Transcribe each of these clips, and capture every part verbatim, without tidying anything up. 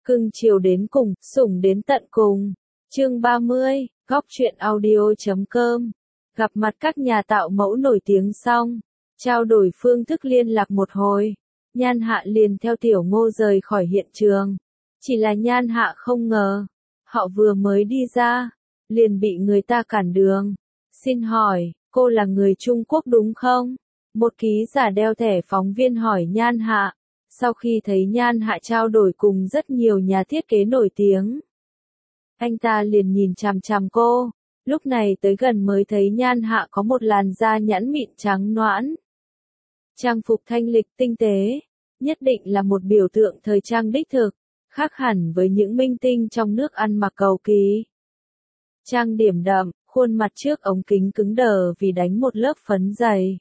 Cưng chiều đến cùng, sủng đến tận cùng. Chương ba mươi, góc truyện audio.com. Gặp mặt các nhà tạo mẫu nổi tiếng xong, trao đổi phương thức liên lạc một hồi, Nhan Hạ liền theo Tiểu Ngô rời khỏi hiện trường. Chỉ là Nhan Hạ không ngờ, họ vừa mới đi ra, liền bị người ta cản đường. Xin hỏi, cô là người Trung Quốc đúng không? Một ký giả đeo thẻ phóng viên hỏi Nhan Hạ, sau khi thấy Nhan Hạ trao đổi cùng rất nhiều nhà thiết kế nổi tiếng. Anh ta liền nhìn chằm chằm cô, lúc này tới gần mới thấy Nhan Hạ có một làn da nhẵn mịn trắng nõn. Trang phục thanh lịch tinh tế, nhất định là một biểu tượng thời trang đích thực, khác hẳn với những minh tinh trong nước ăn mặc cầu kỳ. Trang điểm đậm, khuôn mặt trước ống kính cứng đờ vì đánh một lớp phấn dày.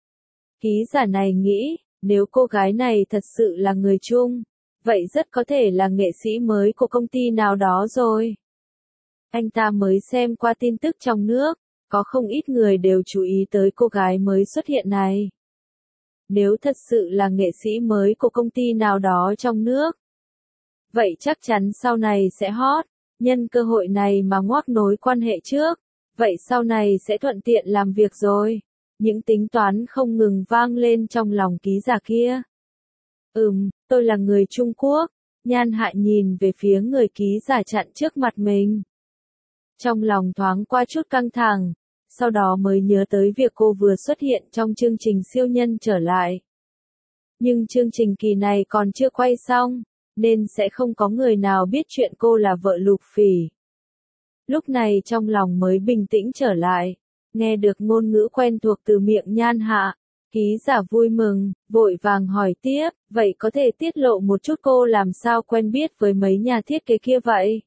Ký giả này nghĩ, nếu cô gái này thật sự là người Trung, vậy rất có thể là nghệ sĩ mới của công ty nào đó rồi. Anh ta mới xem qua tin tức trong nước, có không ít người đều chú ý tới cô gái mới xuất hiện này. Nếu thật sự là nghệ sĩ mới của công ty nào đó trong nước, vậy chắc chắn sau này sẽ hot, nhân cơ hội này mà ngoác nối quan hệ trước, vậy sau này sẽ thuận tiện làm việc rồi. Những tính toán không ngừng vang lên trong lòng ký giả kia. Ừm, tôi là người Trung Quốc. Nhan Hạ nhìn về phía người ký giả chặn trước mặt mình. Trong lòng thoáng qua chút căng thẳng, sau đó mới nhớ tới việc cô vừa xuất hiện trong chương trình siêu nhân trở lại. Nhưng chương trình kỳ này còn chưa quay xong, nên sẽ không có người nào biết chuyện cô là vợ Lục Phỉ. Lúc này trong lòng mới bình tĩnh trở lại. Nghe được ngôn ngữ quen thuộc từ miệng Nhan Hạ, ký giả vui mừng, vội vàng hỏi tiếp, vậy có thể tiết lộ một chút cô làm sao quen biết với mấy nhà thiết kế kia vậy?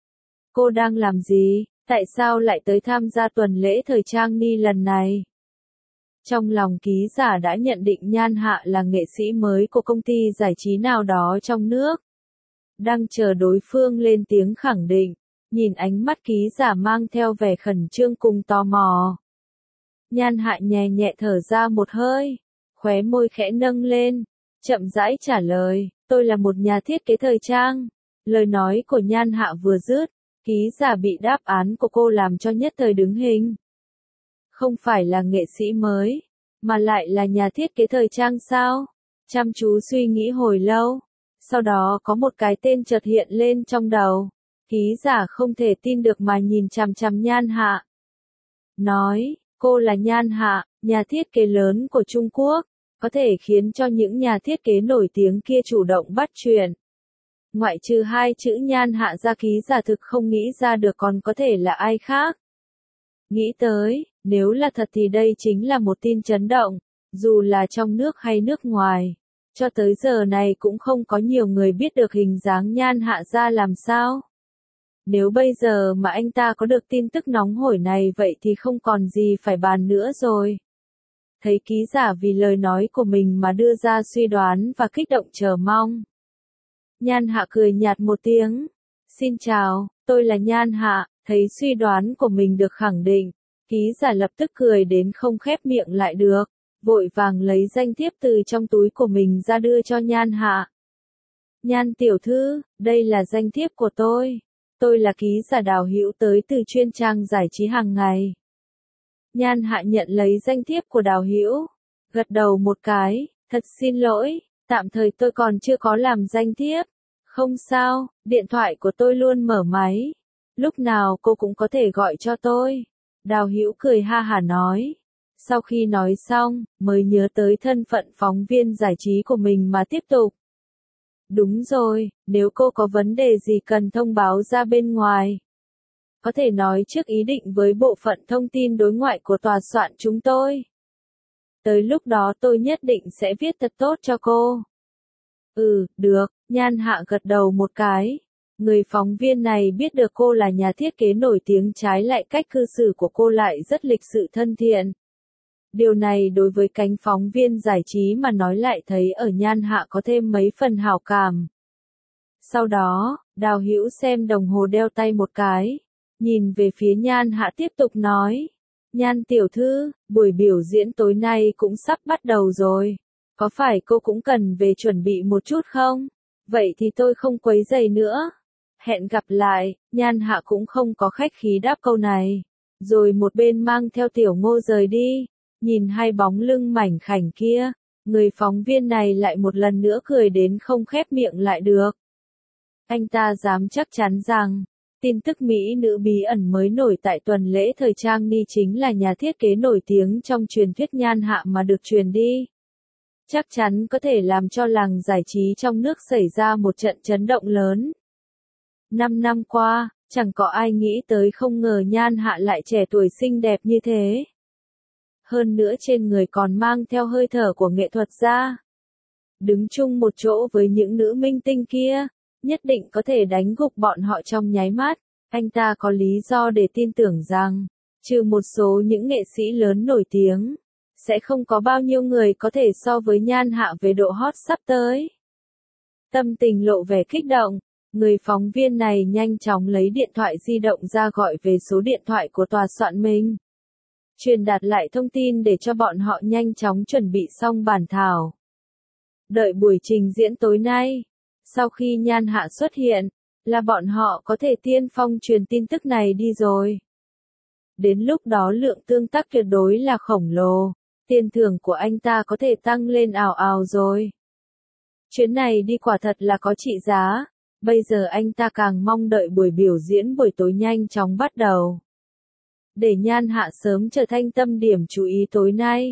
Cô đang làm gì, tại sao lại tới tham gia tuần lễ thời trang Ni lần này? Trong lòng ký giả đã nhận định Nhan Hạ là nghệ sĩ mới của công ty giải trí nào đó trong nước. Đang chờ đối phương lên tiếng khẳng định. Nhìn ánh mắt ký giả mang theo vẻ khẩn trương cùng tò mò. Nhan Hạ nhẹ nhẹ thở ra một hơi, khóe môi khẽ nâng lên, chậm rãi trả lời, tôi là một nhà thiết kế thời trang. Lời nói của Nhan Hạ vừa dứt, ký giả bị đáp án của cô làm cho nhất thời đứng hình. Không phải là nghệ sĩ mới, mà lại là nhà thiết kế thời trang sao? Chăm chú suy nghĩ hồi lâu, sau đó có một cái tên chợt hiện lên trong đầu. Ký giả không thể tin được mà nhìn chằm chằm Nhan Hạ. Nói, cô là Nhan Hạ, nhà thiết kế lớn của Trung Quốc, có thể khiến cho những nhà thiết kế nổi tiếng kia chủ động bắt chuyện. Ngoại trừ hai chữ Nhan Hạ ra ký giả thực không nghĩ ra được còn có thể là ai khác. Nghĩ tới, nếu là thật thì đây chính là một tin chấn động, dù là trong nước hay nước ngoài. Cho tới giờ này cũng không có nhiều người biết được hình dáng Nhan Hạ ra làm sao. Nếu bây giờ mà anh ta có được tin tức nóng hổi này vậy thì không còn gì phải bàn nữa rồi. Thấy ký giả vì lời nói của mình mà đưa ra suy đoán và kích động chờ mong. Nhan Hạ cười nhạt một tiếng. Xin chào, tôi là Nhan Hạ, thấy suy đoán của mình được khẳng định. Ký giả lập tức cười đến không khép miệng lại được, vội vàng lấy danh thiếp từ trong túi của mình ra đưa cho Nhan Hạ. Nhan tiểu thư, đây là danh thiếp của tôi. Tôi là ký giả Đào Hữu tới từ chuyên trang giải trí hàng ngày. Nhan Hạ nhận lấy danh thiếp của Đào Hữu, gật đầu một cái, thật xin lỗi, tạm thời tôi còn chưa có làm danh thiếp. Không sao, điện thoại của tôi luôn mở máy. Lúc nào cô cũng có thể gọi cho tôi. Đào Hữu cười ha hả nói. Sau khi nói xong, mới nhớ tới thân phận phóng viên giải trí của mình mà tiếp tục. Đúng rồi, nếu cô có vấn đề gì cần thông báo ra bên ngoài, có thể nói trước ý định với bộ phận thông tin đối ngoại của tòa soạn chúng tôi. Tới lúc đó tôi nhất định sẽ viết thật tốt cho cô. Ừ, được, Nhan Hạ gật đầu một cái. Người phóng viên này biết được cô là nhà thiết kế nổi tiếng trái lại cách cư xử của cô lại rất lịch sự thân thiện. Điều này đối với cánh phóng viên giải trí mà nói lại thấy ở Nhan Hạ có thêm mấy phần hảo cảm. Sau đó, Đào Hữu xem đồng hồ đeo tay một cái, nhìn về phía Nhan Hạ tiếp tục nói. Nhan tiểu thư, buổi biểu diễn tối nay cũng sắp bắt đầu rồi. Có phải cô cũng cần về chuẩn bị một chút không? Vậy thì tôi không quấy rầy nữa. Hẹn gặp lại, Nhan Hạ cũng không có khách khí đáp câu này. Rồi một bên mang theo Tiểu Ngô rời đi. Nhìn hai bóng lưng mảnh khảnh kia, người phóng viên này lại một lần nữa cười đến không khép miệng lại được. Anh ta dám chắc chắn rằng, tin tức Mỹ nữ bí ẩn mới nổi tại tuần lễ thời trang Ni chính là nhà thiết kế nổi tiếng trong truyền thuyết Nhan Hạ mà được truyền đi. Chắc chắn có thể làm cho làng giải trí trong nước xảy ra một trận chấn động lớn. Năm năm qua, chẳng có ai nghĩ tới không ngờ Nhan Hạ lại trẻ tuổi xinh đẹp như thế. Hơn nữa trên người còn mang theo hơi thở của nghệ thuật gia. Đứng chung một chỗ với những nữ minh tinh kia, nhất định có thể đánh gục bọn họ trong nháy mắt. Anh ta có lý do để tin tưởng rằng, trừ một số những nghệ sĩ lớn nổi tiếng, sẽ không có bao nhiêu người có thể so với Nhan Hạ về độ hot sắp tới. Tâm tình lộ vẻ kích động, người phóng viên này nhanh chóng lấy điện thoại di động ra gọi về số điện thoại của tòa soạn mình. Truyền đạt lại thông tin để cho bọn họ nhanh chóng chuẩn bị xong bản thảo. Đợi buổi trình diễn tối nay, sau khi Nhan Hạ xuất hiện, là bọn họ có thể tiên phong truyền tin tức này đi rồi. Đến lúc đó lượng tương tác tuyệt đối là khổng lồ, tiền thưởng của anh ta có thể tăng lên ào ào rồi. Chuyến này đi quả thật là có trị giá, bây giờ anh ta càng mong đợi buổi biểu diễn buổi tối nhanh chóng bắt đầu. Để Nhan Hạ sớm trở thành tâm điểm chú ý tối nay.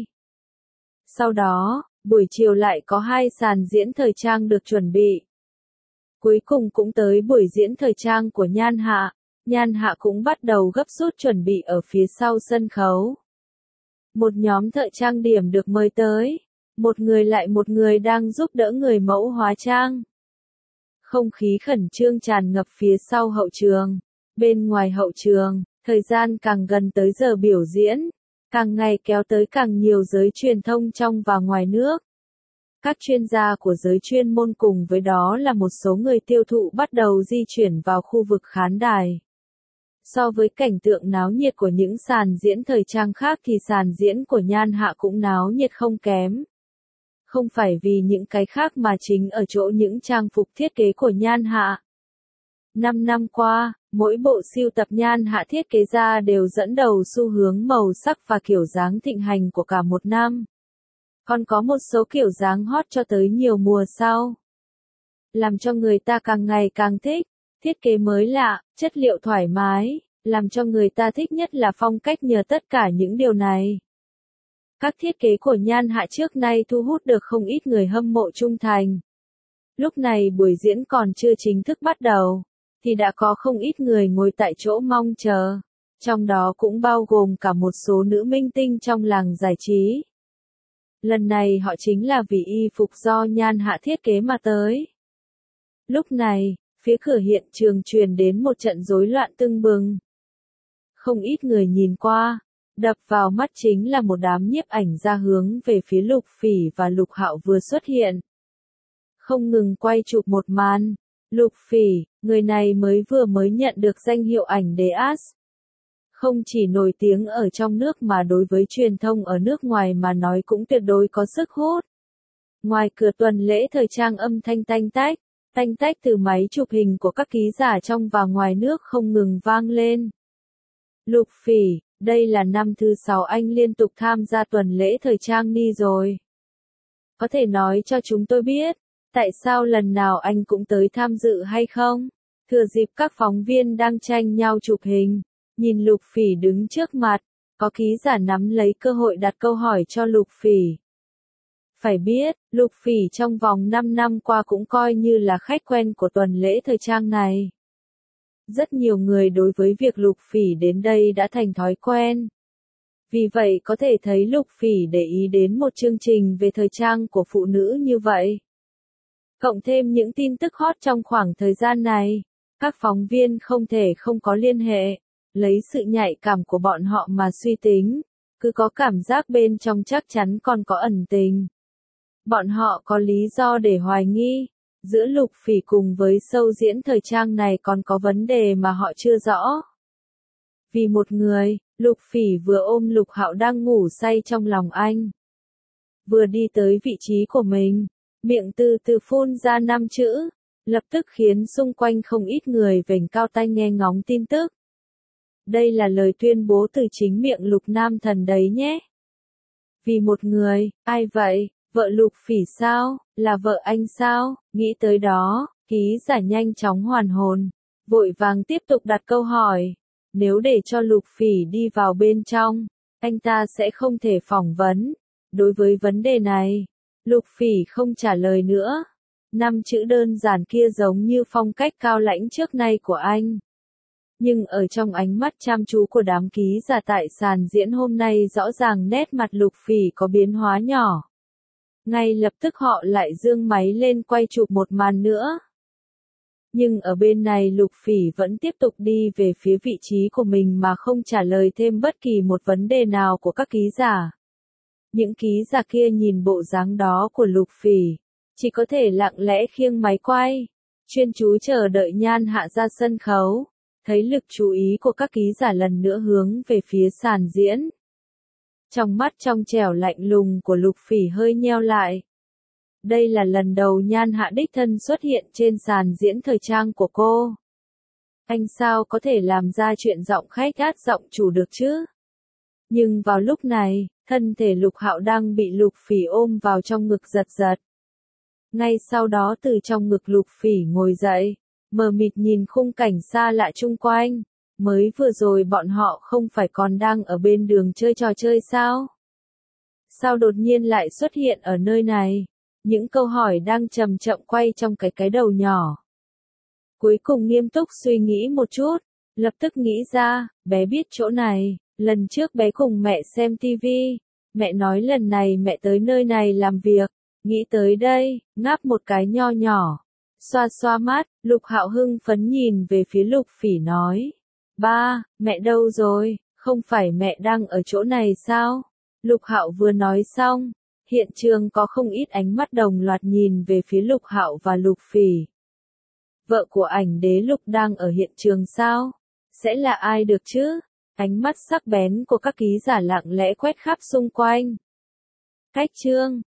Sau đó, buổi chiều lại có hai sàn diễn thời trang được chuẩn bị. Cuối cùng cũng tới buổi diễn thời trang của Nhan Hạ, Nhan Hạ cũng bắt đầu gấp rút chuẩn bị ở phía sau sân khấu. Một nhóm thợ trang điểm được mời tới, một người lại một người đang giúp đỡ người mẫu hóa trang. Không khí khẩn trương tràn ngập phía sau hậu trường, bên ngoài hậu trường. Thời gian càng gần tới giờ biểu diễn, càng ngày kéo tới càng nhiều giới truyền thông trong và ngoài nước. Các chuyên gia của giới chuyên môn cùng với đó là một số người tiêu thụ bắt đầu di chuyển vào khu vực khán đài. So với cảnh tượng náo nhiệt của những sàn diễn thời trang khác thì sàn diễn của Nhan Hạ cũng náo nhiệt không kém. Không phải vì những cái khác mà chính ở chỗ những trang phục thiết kế của Nhan Hạ. Năm năm qua, mỗi bộ sưu tập Nhan Hạ thiết kế ra đều dẫn đầu xu hướng màu sắc và kiểu dáng thịnh hành của cả một năm. Còn có một số kiểu dáng hot cho tới nhiều mùa sau. Làm cho người ta càng ngày càng thích, thiết kế mới lạ, chất liệu thoải mái, làm cho người ta thích nhất là phong cách nhờ tất cả những điều này. Các thiết kế của Nhan Hạ trước nay thu hút được không ít người hâm mộ trung thành. Lúc này buổi diễn còn chưa chính thức bắt đầu, thì đã có không ít người ngồi tại chỗ mong chờ, trong đó cũng bao gồm cả một số nữ minh tinh trong làng giải trí. Lần này họ chính là vì y phục do Nhan Hạ thiết kế mà tới. Lúc này, phía cửa hiện trường truyền đến một trận rối loạn tưng bừng. Không ít người nhìn qua, đập vào mắt chính là một đám nhiếp ảnh ra hướng về phía Lục Phỉ và Lục Hạo vừa xuất hiện. Không ngừng quay chụp một màn. Lục Phỉ, người này mới vừa mới nhận được danh hiệu ảnh đế As. Không chỉ nổi tiếng ở trong nước mà đối với truyền thông ở nước ngoài mà nói cũng tuyệt đối có sức hút. Ngoài cửa tuần lễ thời trang âm thanh tanh tách, tanh tách từ máy chụp hình của các ký giả trong và ngoài nước không ngừng vang lên. Lục Phỉ, đây là năm thứ sáu anh liên tục tham gia tuần lễ thời trang Ni rồi. Có thể nói cho chúng tôi biết, tại sao lần nào anh cũng tới tham dự hay không? Thừa dịp các phóng viên đang tranh nhau chụp hình, nhìn Lục Phỉ đứng trước mặt, có ký giả nắm lấy cơ hội đặt câu hỏi cho Lục Phỉ. Phải biết, Lục Phỉ trong vòng năm năm qua cũng coi như là khách quen của tuần lễ thời trang này. Rất nhiều người đối với việc Lục Phỉ đến đây đã thành thói quen. Vì vậy có thể thấy Lục Phỉ để ý đến một chương trình về thời trang của phụ nữ như vậy. Cộng thêm những tin tức hot trong khoảng thời gian này, các phóng viên không thể không có liên hệ, lấy sự nhạy cảm của bọn họ mà suy tính, cứ có cảm giác bên trong chắc chắn còn có ẩn tình. Bọn họ có lý do để hoài nghi, giữa Lục Phỉ cùng với show diễn thời trang này còn có vấn đề mà họ chưa rõ. Vì một người, Lục Phỉ vừa ôm Lục Hạo đang ngủ say trong lòng anh. Vừa đi tới vị trí của mình, miệng từ từ phun ra năm chữ, lập tức khiến xung quanh không ít người vểnh cao tai nghe ngóng tin tức. Đây là lời tuyên bố từ chính miệng Lục Nam Thần đấy nhé. Vì một người, ai vậy, vợ Lục Phỉ sao, là vợ anh sao, nghĩ tới đó, ký giả nhanh chóng hoàn hồn, vội vàng tiếp tục đặt câu hỏi. Nếu để cho Lục Phỉ đi vào bên trong, anh ta sẽ không thể phỏng vấn. Đối với vấn đề này, Lục Phỉ không trả lời nữa. Năm chữ đơn giản kia giống như phong cách cao lãnh trước nay của anh. Nhưng ở trong ánh mắt chăm chú của đám ký giả tại sàn diễn hôm nay rõ ràng nét mặt Lục Phỉ có biến hóa nhỏ. Ngay lập tức họ lại giương máy lên quay chụp một màn nữa. Nhưng ở bên này Lục Phỉ vẫn tiếp tục đi về phía vị trí của mình mà không trả lời thêm bất kỳ một vấn đề nào của các ký giả. Những ký giả kia nhìn bộ dáng đó của Lục Phỉ, chỉ có thể lặng lẽ khiêng máy quay, chuyên chú chờ đợi Nhan Hạ ra sân khấu. Thấy lực chú ý của các ký giả lần nữa hướng về phía sàn diễn. Trong mắt trong trẻo lạnh lùng của Lục Phỉ hơi nheo lại. Đây là lần đầu Nhan Hạ đích thân xuất hiện trên sàn diễn thời trang của cô. Anh sao có thể làm ra chuyện giọng khách gát giọng chủ được chứ? Nhưng vào lúc này, thân thể Lục Hạo đang bị Lục Phỉ ôm vào trong ngực giật giật. Ngay sau đó từ trong ngực Lục Phỉ ngồi dậy, mờ mịt nhìn khung cảnh xa lạ chung quanh. Mới vừa rồi bọn họ không phải còn đang ở bên đường chơi trò chơi sao? Sao đột nhiên lại xuất hiện ở nơi này? Những câu hỏi đang chậm chậm quay trong cái cái đầu nhỏ. Cuối cùng nghiêm túc suy nghĩ một chút, lập tức nghĩ ra, bé biết chỗ này, lần trước bé cùng mẹ xem tivi, mẹ nói lần này mẹ tới nơi này làm việc, nghĩ tới đây, ngáp một cái nho nhỏ, xoa xoa mắt, Lục Hạo hưng phấn nhìn về phía Lục Phỉ nói, ba, mẹ đâu rồi, không phải mẹ đang ở chỗ này sao? Lục Hạo vừa nói xong, hiện trường có không ít ánh mắt đồng loạt nhìn về phía Lục Hạo và Lục Phỉ. Vợ của ảnh đế Lục đang ở hiện trường sao? Sẽ là ai được chứ? Ánh mắt sắc bén của các ký giả lặng lẽ quét khắp xung quanh. Cách chương